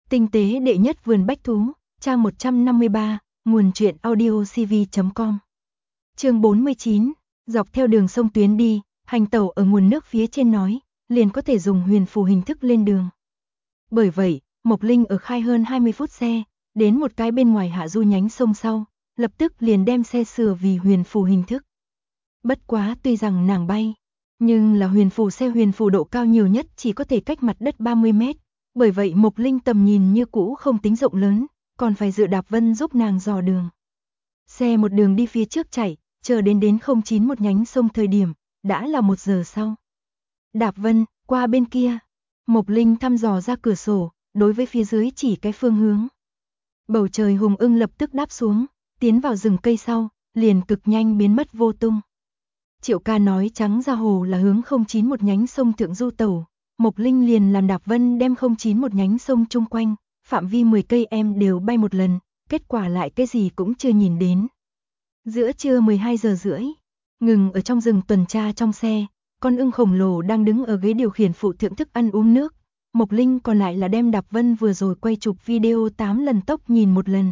Tinh tế đệ nhất vườn bách thú, trang 153, nguồn truyện audiocv.com. Chương 49, dọc theo đường sông tuyến đi, hành tẩu ở nguồn nước phía trên nói, liền có thể dùng huyền phù hình thức lên đường. Bởi vậy, Mộc Linh ở khai hơn 20 phút xe, đến một cái bên ngoài hạ du nhánh sông sau, lập tức liền đem xe sửa vì huyền phù hình thức. Bất quá tuy rằng nàng bay, nhưng là huyền phù xe huyền phù độ cao nhiều nhất chỉ có thể cách mặt đất 30 mét, bởi vậy Mộc Linh tầm nhìn như cũ không tính rộng lớn, còn phải dựa Đạp Vân giúp nàng dò đường. Xe một đường đi phía trước chạy, chờ đến 09 một nhánh sông thời điểm, đã là 1 giờ sau. Đạp Vân, qua bên kia. Mộc Linh thăm dò ra cửa sổ, đối với phía dưới chỉ cái phương hướng. Bầu trời hùng ưng lập tức đáp xuống, tiến vào rừng cây sau, liền cực nhanh biến mất vô tung. Triệu ca nói trắng ra hồ là hướng 09 một nhánh sông thượng du tàu, Mộc Linh liền làm Đạp Vân đem 09 một nhánh sông chung quanh, phạm vi 10 cây em đều bay một lần, kết quả lại cái gì cũng chưa nhìn đến. Giữa trưa 12 giờ rưỡi, ngừng ở trong rừng tuần tra trong xe, con ưng khổng lồ đang đứng ở ghế điều khiển phụ thưởng thức ăn uống nước, Mộc Linh còn lại là đem Đạp Vân vừa rồi quay chụp video 8 lần tốc nhìn một lần.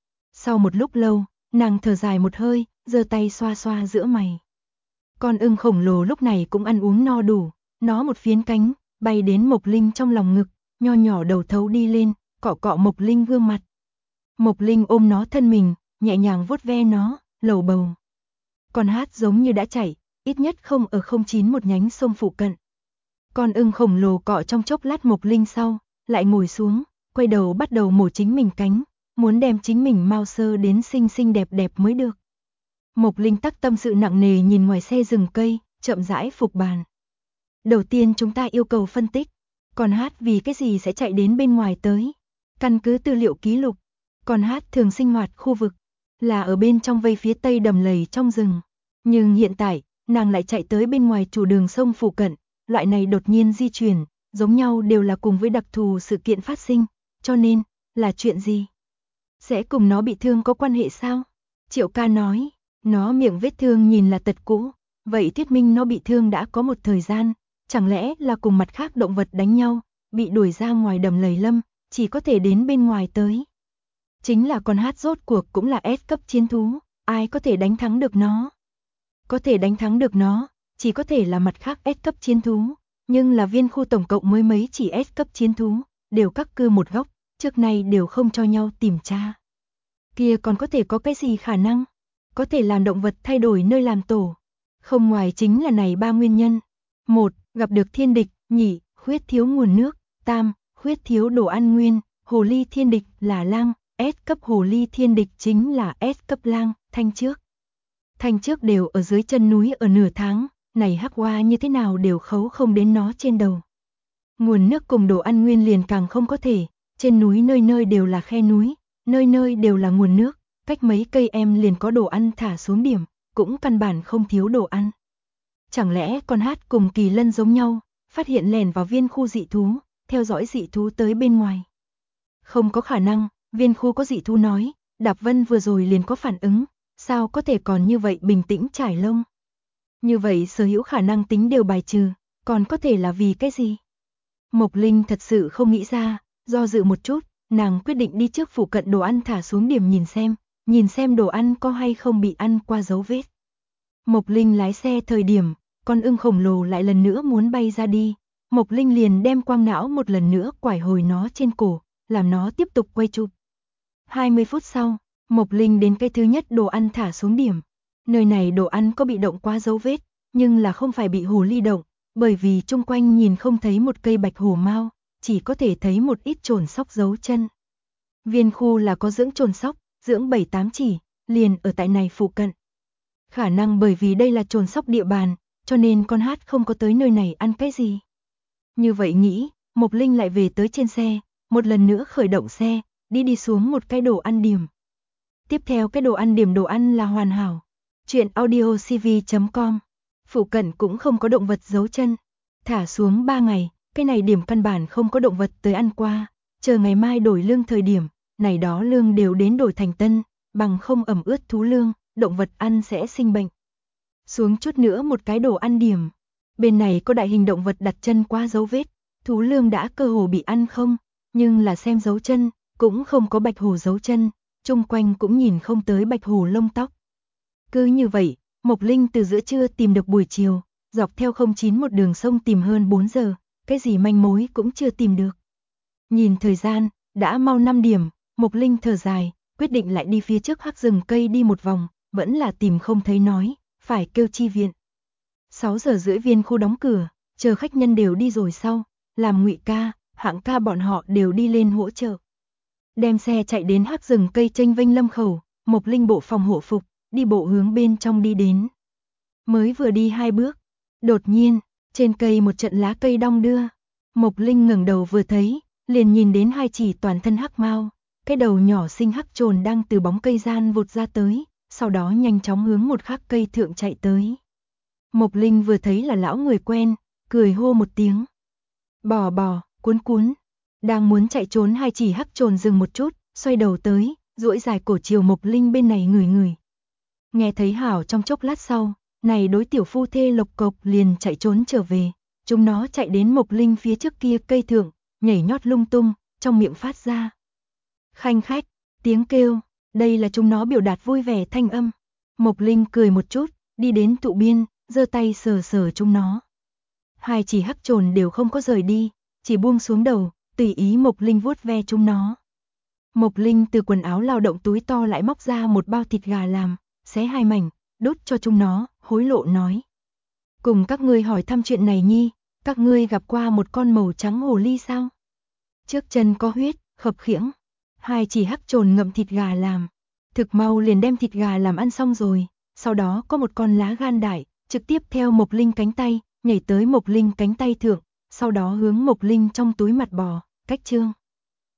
Sau một lúc lâu, nàng thở dài một hơi, giơ tay xoa xoa giữa mày. Con ưng khổng lồ lúc này cũng ăn uống no đủ, nó một phiến cánh, bay đến Mộc Linh trong lòng ngực, nho nhỏ đầu thấu đi lên, cọ cọ Mộc Linh gương mặt. Mộc Linh ôm nó thân mình, nhẹ nhàng vuốt ve nó, lầu bầu. Con hát giống như đã chạy, ít nhất không ở 09 một nhánh sông phụ cận. Con ưng khổng lồ cọ trong chốc lát Mộc Linh sau, lại ngồi xuống, quay đầu bắt đầu mổ chính mình cánh, muốn đem chính mình mau sơ đến xinh xinh đẹp đẹp mới được. Mộc Linh tắc tâm sự nặng nề nhìn ngoài xe rừng cây, chậm rãi phục bàn. Đầu tiên chúng ta yêu cầu phân tích, con hát vì cái gì sẽ chạy đến bên ngoài tới. Căn cứ tư liệu ký lục, con hát thường sinh hoạt khu vực là ở bên trong vây phía tây đầm lầy trong rừng. Nhưng hiện tại, nàng lại chạy tới bên ngoài chủ đường sông phụ cận, loại này đột nhiên di chuyển, giống nhau đều là cùng với đặc thù sự kiện phát sinh, cho nên, là chuyện gì? Sẽ cùng nó bị thương có quan hệ sao? Triệu ca nói, nó miệng vết thương nhìn là tật cũ, vậy thuyết minh nó bị thương đã có một thời gian, chẳng lẽ là cùng mặt khác động vật đánh nhau, bị đuổi ra ngoài đầm lầy lâm, chỉ có thể đến bên ngoài tới. Chính là con hát rốt cuộc cũng là S cấp chiến thú, ai có thể đánh thắng được nó? Có thể đánh thắng được nó, chỉ có thể là mặt khác S cấp chiến thú, nhưng là viên khu tổng cộng mới mấy chỉ S cấp chiến thú, đều các cư một góc, trước nay đều không cho nhau tìm tra. Kia còn có thể có cái gì khả năng? Có thể làm động vật thay đổi nơi làm tổ. Không ngoài chính là này 3 nguyên nhân. 1. Gặp được thiên địch. 2. Khuyết thiếu nguồn nước. 3. Khuyết thiếu đồ ăn nguyên. Hồ ly thiên địch là lang, S cấp hồ ly thiên địch chính là S cấp lang, thanh trước. Thanh trước đều ở dưới chân núi ở nửa tháng, này hắc hoa như thế nào đều khấu không đến nó trên đầu. Nguồn nước cùng đồ ăn nguyên liền càng không có thể, trên núi nơi nơi đều là khe núi, nơi nơi đều là nguồn nước, cách mấy cây em liền có đồ ăn thả xuống điểm, cũng căn bản không thiếu đồ ăn. Chẳng lẽ con hát cùng kỳ lân giống nhau, phát hiện lèn vào viên khu dị thú, theo dõi dị thú tới bên ngoài? Không có khả năng, viên khu có dị thú nói, Đạp Vân vừa rồi liền có phản ứng, sao có thể còn như vậy bình tĩnh trải lông? Như vậy sở hữu khả năng tính đều bài trừ, còn có thể là vì cái gì? Mộc Linh thật sự không nghĩ ra, do dự một chút, nàng quyết định đi trước phụ cận đồ ăn thả xuống điểm nhìn xem đồ ăn có hay không bị ăn qua dấu vết. Mộc Linh lái xe thời điểm, con ưng khổng lồ lại lần nữa muốn bay ra đi, Mộc Linh liền đem quang não một lần nữa quải hồi nó trên cổ, làm nó tiếp tục quay chụp. 20 phút sau, Mộc Linh đến cái thứ nhất đồ ăn thả xuống điểm. Nơi này đồ ăn có bị động qua dấu vết, nhưng là không phải bị hồ ly động, bởi vì chung quanh nhìn không thấy một cây bạch hổ mao, chỉ có thể thấy một ít trồn sóc dấu chân. Viên khu là có dưỡng trồn sóc, dưỡng 7-8 chỉ, liền ở tại này phụ cận. Khả năng bởi vì đây là trồn sóc địa bàn, cho nên con hát không có tới nơi này ăn cái gì. Như vậy nghĩ, Mộc Linh lại về tới trên xe, một lần nữa khởi động xe, đi xuống một cái đồ ăn điểm. Tiếp theo cái đồ ăn điểm đồ ăn là hoàn hảo. Chuyện audiocv.com. Phụ cận cũng không có động vật giấu chân. Thả xuống 3 ngày, cái này điểm căn bản không có động vật tới ăn qua. Chờ ngày mai đổi lương thời điểm, này đó lương đều đến đổi thành tân, bằng không ẩm ướt thú lương, động vật ăn sẽ sinh bệnh. Xuống chút nữa một cái đồ ăn điểm. Bên này có đại hình động vật đặt chân qua dấu vết, thú lương đã cơ hồ bị ăn không, nhưng là xem dấu chân, cũng không có bạch hổ dấu chân, chung quanh cũng nhìn không tới bạch hổ lông tóc. Cứ như vậy, Mộc Linh từ giữa trưa tìm được buổi chiều, dọc theo 091 đường sông tìm hơn 4 giờ, cái gì manh mối cũng chưa tìm được. Nhìn thời gian, đã mau 5 điểm, Mộc Linh thở dài, quyết định lại đi phía trước hắc rừng cây đi một vòng, vẫn là tìm không thấy nói, phải kêu chi viện. 6 giờ rưỡi viên khu đóng cửa, chờ khách nhân đều đi rồi sau, làm Ngụy ca, Hạng ca bọn họ đều đi lên hỗ trợ. Đem xe chạy đến hắc rừng cây tranh vênh lâm khẩu, Mộc Linh bộ phòng hộ phục, đi bộ hướng bên trong đi đến. Mới vừa đi 2 bước, đột nhiên, trên cây một trận lá cây đong đưa. Mộc Linh ngẩng đầu vừa thấy, liền nhìn đến hai chỉ toàn thân hắc mao, cái đầu nhỏ xinh hắc trồn đang từ bóng cây gian vụt ra tới, sau đó nhanh chóng hướng một khắc cây thượng chạy tới. Mộc Linh vừa thấy là lão người quen, cười hô một tiếng. Bò bò, cuốn cuốn. Đang muốn chạy trốn hai chỉ hắc trồn dừng một chút, xoay đầu tới, duỗi dài cổ chiều Mộc Linh bên này ngửi ngửi. Nghe thấy hảo trong chốc lát sau, này đối tiểu phu thê lộc cộc liền chạy trốn trở về. Chúng nó chạy đến Mộc Linh phía trước kia cây thượng, nhảy nhót lung tung, trong miệng phát ra khanh khách, tiếng kêu, đây là chúng nó biểu đạt vui vẻ thanh âm. Mộc Linh cười một chút, đi đến tụ biên, giơ tay sờ sờ chúng nó. Hai chỉ hắc trồn đều không có rời đi, chỉ buông xuống đầu, tùy ý Mộc Linh vuốt ve chúng nó. Mộc Linh từ quần áo lao động túi to lại móc ra một bao thịt gà làm, xé 2 mảnh, đút cho chúng nó, hối lộ nói. Cùng các ngươi hỏi thăm chuyện này nhi, các ngươi gặp qua một con màu trắng hồ ly sao? Trước chân có huyết, khập khiễng. Hai chỉ hắc trồn ngậm thịt gà làm. Thực mau liền đem thịt gà làm ăn xong rồi, sau đó có một con lá gan đại, trực tiếp theo Mộc Linh cánh tay, nhảy tới Mộc Linh cánh tay thượng, sau đó hướng Mộc Linh trong túi mặt bò, cách chương.